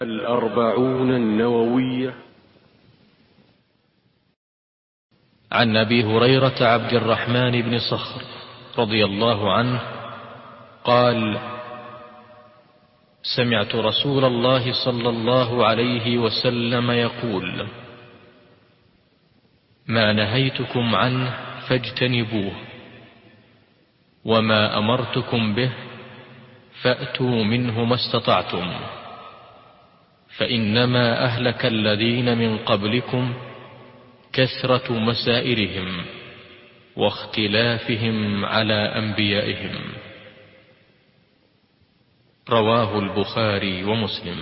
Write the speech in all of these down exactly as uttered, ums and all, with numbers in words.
الأربعون النووية. عن أبي هريرة عبد الرحمن بن صخر رضي الله عنه قال: سمعت رسول الله صلى الله عليه وسلم يقول: ما نهيتكم عنه فاجتنبوه، وما أمرتكم به فأتوا منه ما استطعتم، فإنما أهلك الذين من قبلكم كثرة مسائلهم واختلافهم على أنبيائهم. رواه البخاري ومسلم.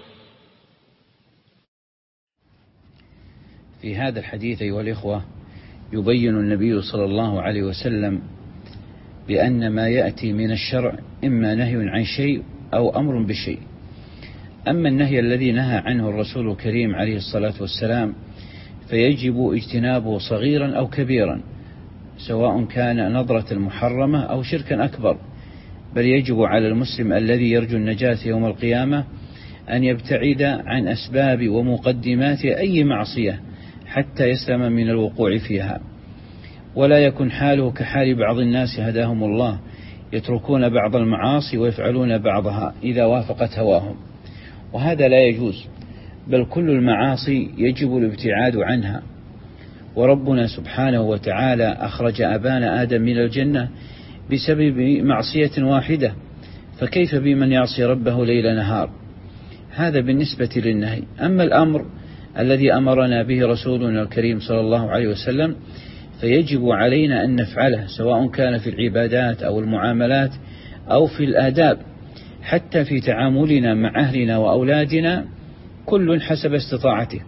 في هذا الحديث أيها الإخوة يبين النبي صلى الله عليه وسلم بأن ما يأتي من الشرع إما نهي عن شيء أو أمر بشيء. أما النهي الذي نهى عنه الرسول الكريم عليه الصلاة والسلام فيجب اجتنابه صغيرا أو كبيرا، سواء كان نظرة محرمة أو شركا أكبر، بل يجب على المسلم الذي يرجو النجاة يوم القيامة أن يبتعد عن أسباب ومقدمات أي معصية حتى يسلم من الوقوع فيها، ولا يكن حاله كحال بعض الناس هداهم الله، يتركون بعض المعاصي ويفعلون بعضها إذا وافقت هواهم، وهذا لا يجوز، بل كل المعاصي يجب الابتعاد عنها. وربنا سبحانه وتعالى أخرج أبانا آدم من الجنة بسبب معصية واحدة، فكيف بمن يعصي ربه ليل نهار؟ هذا بالنسبة للنهي. أما الأمر الذي أمرنا به رسولنا الكريم صلى الله عليه وسلم فيجب علينا أن نفعله، سواء كان في العبادات أو المعاملات أو في الآداب، حتى في تعاملنا مع أهلنا وأولادنا كل حسب استطاعته.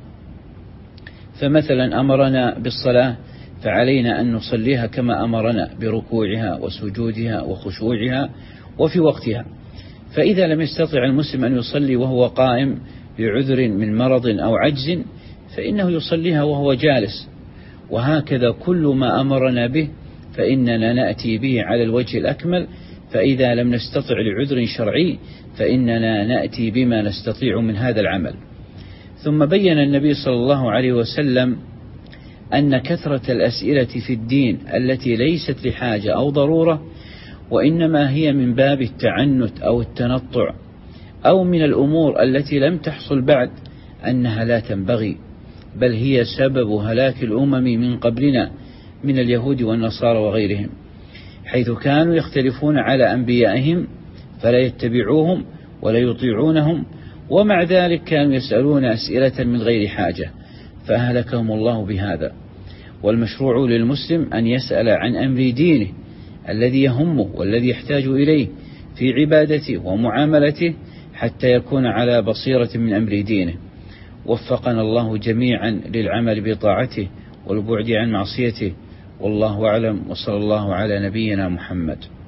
فمثلا أمرنا بالصلاة فعلينا أن نصليها كما أمرنا، بركوعها وسجودها وخشوعها وفي وقتها. فإذا لم يستطع المسلم أن يصلي وهو قائم بعذر من مرض أو عجز فإنه يصليها وهو جالس. وهكذا كل ما أمرنا به فإننا نأتي به على الوجه الأكمل، فإذا لم نستطع لعذر شرعي فإننا نأتي بما نستطيع من هذا العمل. ثم بين النبي صلى الله عليه وسلم أن كثرة الأسئلة في الدين التي ليست لحاجة أو ضرورة، وإنما هي من باب التعنت أو التنطع أو من الأمور التي لم تحصل بعد، أنها لا تنبغي، بل هي سبب هلاك الأمم من قبلنا من اليهود والنصارى وغيرهم، حيث كانوا يختلفون على أنبيائهم فلا يتبعوهم ولا يطيعونهم، ومع ذلك كانوا يسألون أسئلة من غير حاجة فأهلكهم الله بهذا. والمشروع للمسلم أن يسأل عن أمر دينه الذي يهمه والذي يحتاج إليه في عبادته ومعاملته حتى يكون على بصيرة من أمر دينه. وفقنا الله جميعا للعمل بطاعته والبعد عن معصيته، والله أعلم، وصلى الله على نبينا محمد.